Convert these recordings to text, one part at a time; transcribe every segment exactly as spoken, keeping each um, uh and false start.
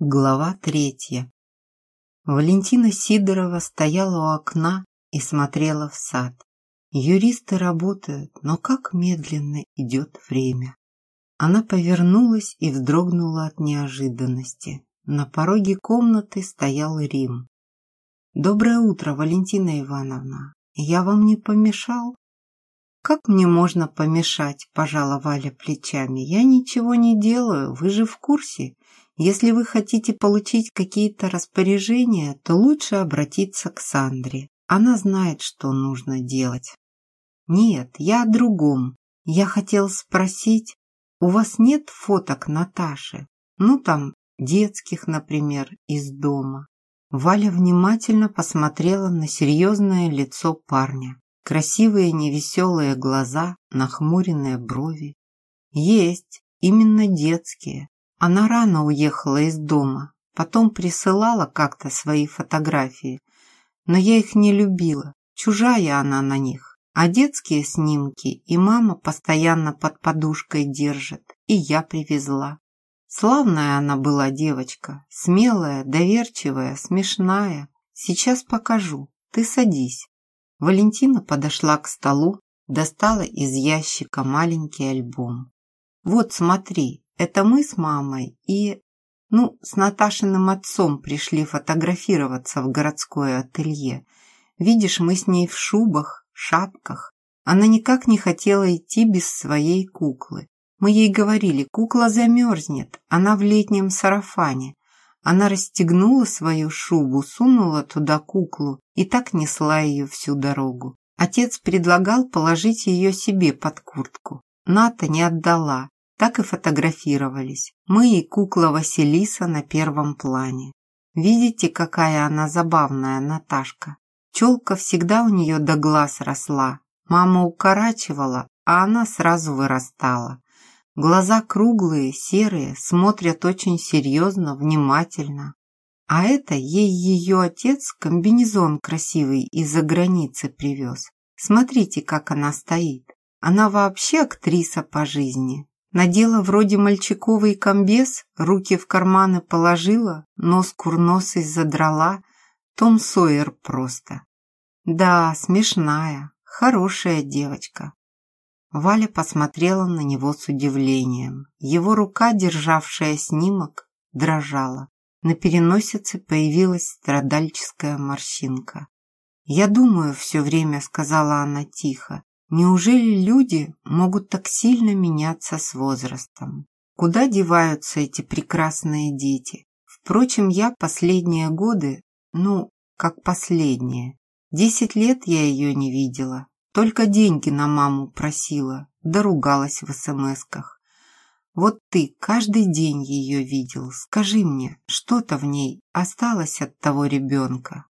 Глава третья. Валентина Сидорова стояла у окна и смотрела в сад. Юристы работают, но как медленно идет время. Она повернулась и вздрогнула от неожиданности. На пороге комнаты стоял Рим. «Доброе утро, Валентина Ивановна. Я вам не помешал?» «Как мне можно помешать?» – пожала Валя плечами. «Я ничего не делаю, вы же в курсе. Если вы хотите получить какие-то распоряжения, то лучше обратиться к Сандре. Она знает, что нужно делать». «Нет, я о другом. Я хотел спросить, у вас нет фоток Наташи? Ну, там, детских, например, из дома?» Валя внимательно посмотрела на серьезное лицо парня. Красивые невеселые глаза, нахмуренные брови. «Есть, именно детские. Она рано уехала из дома, потом присылала как-то свои фотографии, но я их не любила, чужая она на них, а детские снимки и мама постоянно под подушкой держит, и я привезла. Славная она была девочка, смелая, доверчивая, смешная. Сейчас покажу, ты садись». Валентина подошла к столу, достала из ящика маленький альбом. «Вот смотри, это мы с мамой и, ну, с Наташиным отцом пришли фотографироваться в городское ателье. Видишь, мы с ней в шубах, шапках. Она никак не хотела идти без своей куклы. Мы ей говорили, кукла замерзнет, она в летнем сарафане. Она расстегнула свою шубу, сунула туда куклу и так несла ее всю дорогу. Отец предлагал положить ее себе под куртку. Ната не отдала. Так и фотографировались. Мы и кукла Василиса на первом плане. Видите, какая она забавная, Наташка? Челка всегда у нее до глаз росла. Мама укорачивала, а она сразу вырастала. Глаза круглые, серые, смотрят очень серьезно, внимательно. А это ей ее отец комбинезон красивый из-за границы привез. Смотрите, как она стоит. Она вообще актриса по жизни. Надела вроде мальчиковый комбез, руки в карманы положила, нос курносый задрала. Том Сойер просто. Да, смешная, хорошая девочка. Валя посмотрела на него с удивлением. Его рука, державшая снимок, дрожала. На переносице появилась страдальческая морщинка. «Я думаю все время», — сказала она тихо. «Неужели люди могут так сильно меняться с возрастом? Куда деваются эти прекрасные дети? Впрочем, я последние годы, ну, как последние. Десять лет я ее не видела. Только деньги на маму просила, да ругалась в эс-эм-эсках. Вот ты каждый день ее видел. Скажи мне, что-то в ней осталось от того ребенка?»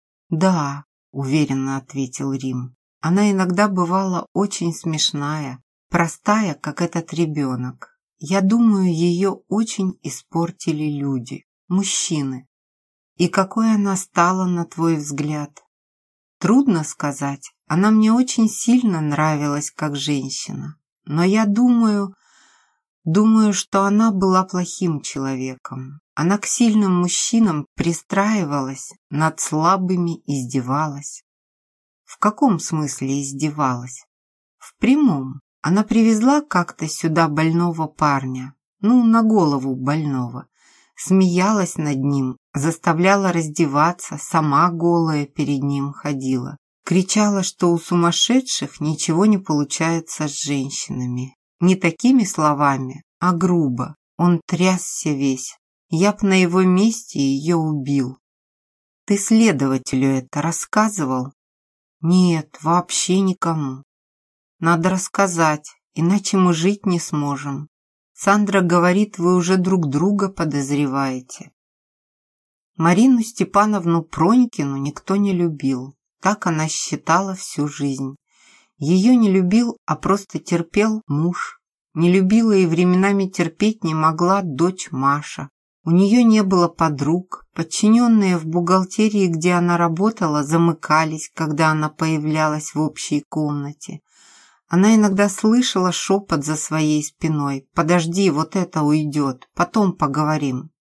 «Да», — уверенно ответил Рим. «Она иногда бывала очень смешная, простая, как этот ребенок. Я думаю, ее очень испортили люди, мужчины. И какой она стала, на твой взгляд?» «Трудно сказать. Она мне очень сильно нравилась как женщина. Но я думаю, думаю, что она была плохим человеком. Она к сильным мужчинам пристраивалась, над слабыми издевалась». «В каком смысле издевалась?» «В прямом. Она привезла как-то сюда больного парня, ну, на голову больного. Смеялась над ним, заставляла раздеваться, сама голая перед ним ходила. Кричала, что у сумасшедших ничего не получается с женщинами. Не такими словами, а грубо. Он трясся весь. Я б на его месте ее убил». «Ты следователю это рассказывал?» «Нет, вообще никому. Надо рассказать, иначе мы жить не сможем. Сандра говорит, вы уже друг друга подозреваете». Марину Степановну Пронькину никто не любил. Так она считала всю жизнь. Ее не любил, а просто терпел муж. Не любила и временами терпеть не могла дочь Маша. У нее не было подруг. Подчиненные в бухгалтерии, где она работала, замыкались, когда она появлялась в общей комнате. Она иногда слышала шепот за своей спиной. «Подожди, вот это уйдет, потом поговорим.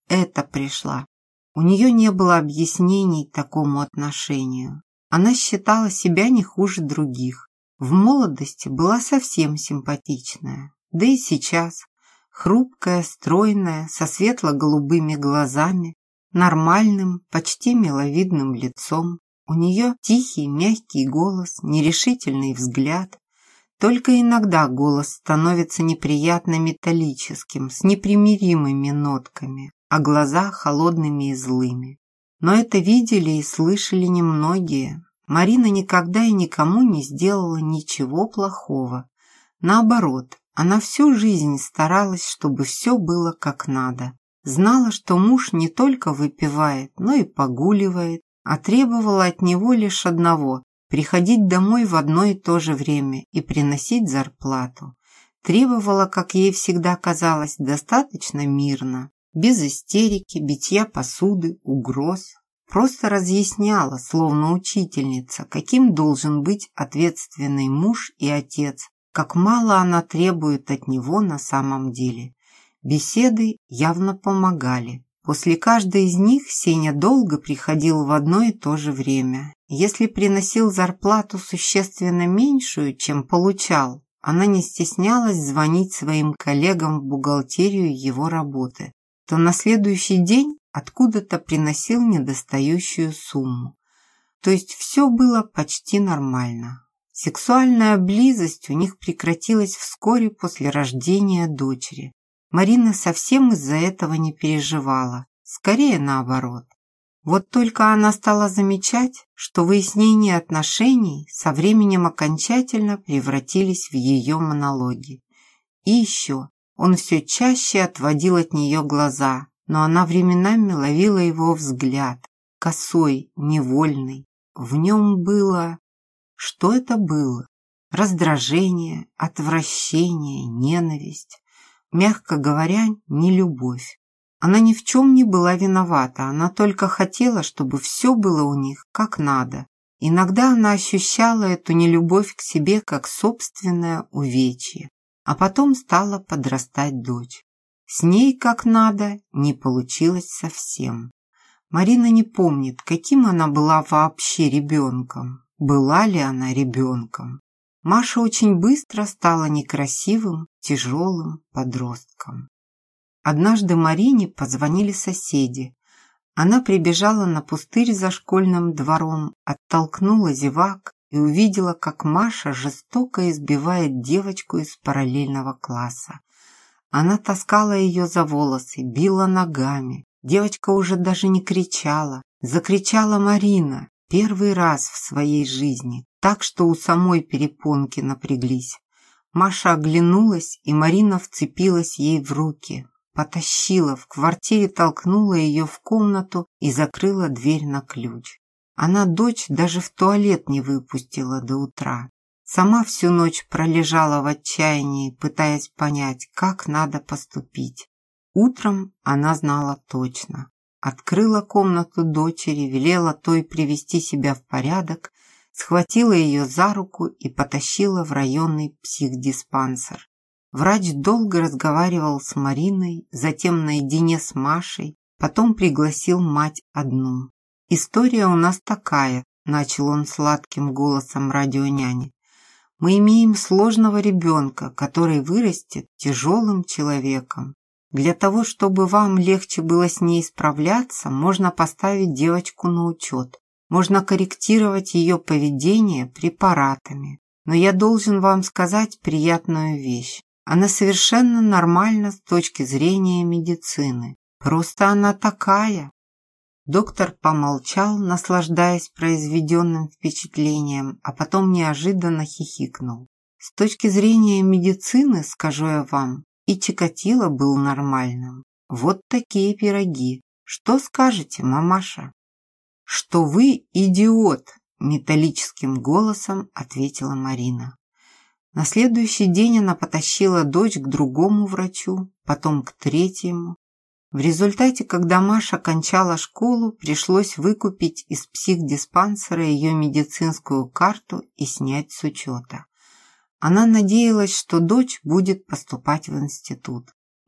это пришла. У нее не было объяснений такому отношению. Она считала себя не хуже других. В молодости была совсем симпатичная. Да и сейчас. Хрупкая, стройная, со светло-голубыми глазами, нормальным, почти миловидным лицом. У нее тихий, мягкий голос, нерешительный взгляд. Только иногда голос становится неприятно металлическим, с непримиримыми нотками, а глаза холодными и злыми. Но это видели и слышали немногие. Марина никогда и никому не сделала ничего плохого. Наоборот, она всю жизнь старалась, чтобы все было как надо. Знала, что муж не только выпивает, но и погуливает, а требовала от него лишь одного – приходить домой в одно и то же время и приносить зарплату. Требовала, как ей всегда казалось, достаточно мирно, без истерики, битья посуды, угроз. Просто разъясняла, словно учительница, каким должен быть ответственный муж и отец, как мало она требует от него на самом деле. Беседы явно помогали. После каждой из них Сеня долго приходил в одно и то же время. Если приносил зарплату существенно меньшую, чем получал, она не стеснялась звонить своим коллегам в бухгалтерию его работы, то на следующий день откуда-то приносил недостающую сумму. То есть все было почти нормально. Сексуальная близость у них прекратилась вскоре после рождения дочери. Марина совсем из-за этого не переживала, скорее наоборот. Вот только она стала замечать, что выяснение отношений со временем окончательно превратились в ее монологи. И еще, он все чаще отводил от нее глаза, но она временами ловила его взгляд, косой, невольный. В нем было... Что это было? Раздражение, отвращение, ненависть. Мягко говоря, не любовь. Она ни в чем не была виновата, она только хотела, чтобы все было у них как надо. Иногда она ощущала эту нелюбовь к себе как собственное увечье. А потом стала подрастать дочь. С ней как надо не получилось совсем. Марина не помнит, каким она была вообще ребенком. Была ли она ребенком? Маша очень быстро стала некрасивым, тяжелым подростком. Однажды Марине позвонили соседи. Она прибежала на пустырь за школьным двором, оттолкнула зевак и увидела, как Маша жестоко избивает девочку из параллельного класса. Она таскала ее за волосы, била ногами. Девочка уже даже не кричала. Закричала Марина первый раз в своей жизни, так что у самой перепонки напряглись. Маша оглянулась, и Марина вцепилась ей в руки. Потащила, в квартире толкнула ее в комнату и закрыла дверь на ключ. Она дочь даже в туалет не выпустила до утра. Сама всю ночь пролежала в отчаянии, пытаясь понять, как надо поступить. Утром она знала точно. Открыла комнату дочери, велела той привести себя в порядок, схватила ее за руку и потащила в районный психдиспансер. Врач долго разговаривал с Мариной, затем наедине с Машей, потом пригласил мать одну. «История у нас такая», – начал он сладким голосом радионяни. «Мы имеем сложного ребенка, который вырастет тяжелым человеком. Для того, чтобы вам легче было с ней справляться, можно поставить девочку на учет. Можно корректировать ее поведение препаратами. Но я должен вам сказать приятную вещь. Она совершенно нормальна с точки зрения медицины. Просто она такая». Доктор помолчал, наслаждаясь произведенным впечатлением, а потом неожиданно хихикнул. «С точки зрения медицины, скажу я вам, и Чикатило был нормальным. Вот такие пироги. Что скажете, мамаша?» «Что вы идиот!» – металлическим голосом ответила Марина. На следующий день она потащила дочь к другому врачу, потом к третьему. В результате, когда Маша кончала школу, пришлось выкупить из психдиспансера ее медицинскую карту и снять с учета. Она надеялась, что дочь будет поступать в институт.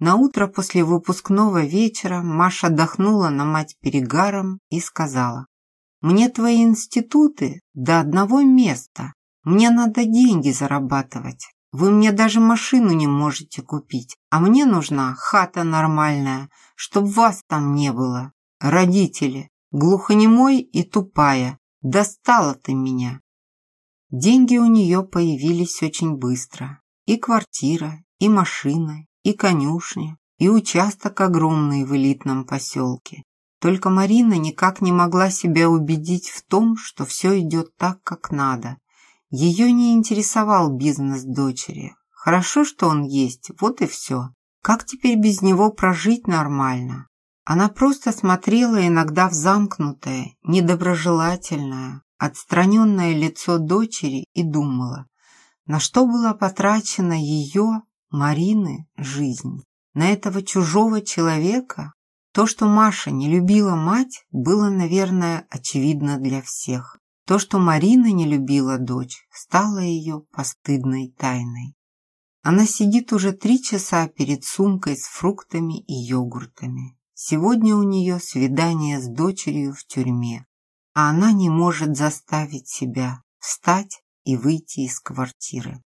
Наутро после выпускного вечера Маша отдохнула на мать перегаром и сказала: «Мне твои институты до одного места. Мне надо деньги зарабатывать. Вы мне даже машину не можете купить, а мне нужна хата нормальная, чтоб вас там не было. Родители, глухонемой и тупая, достала ты меня». Деньги у нее появились очень быстро. И квартира, и машина, и конюшня, и участок огромный в элитном поселке. Только Марина никак не могла себя убедить в том, что все идет так, как надо. Ее не интересовал бизнес дочери. Хорошо, что он есть, вот и все. Как теперь без него прожить нормально? Она просто смотрела иногда в замкнутое, недоброжелательное, отстраненное лицо дочери и думала, на что была потрачена ее, Марины, жизнь. На этого чужого человека? То, что Маша не любила мать, было, наверное, очевидно для всех. То, что Марина не любила дочь, стало ее постыдной тайной. Она сидит уже три часа перед сумкой с фруктами и йогуртами. Сегодня у нее свидание с дочерью в тюрьме, а она не может заставить себя встать и выйти из квартиры.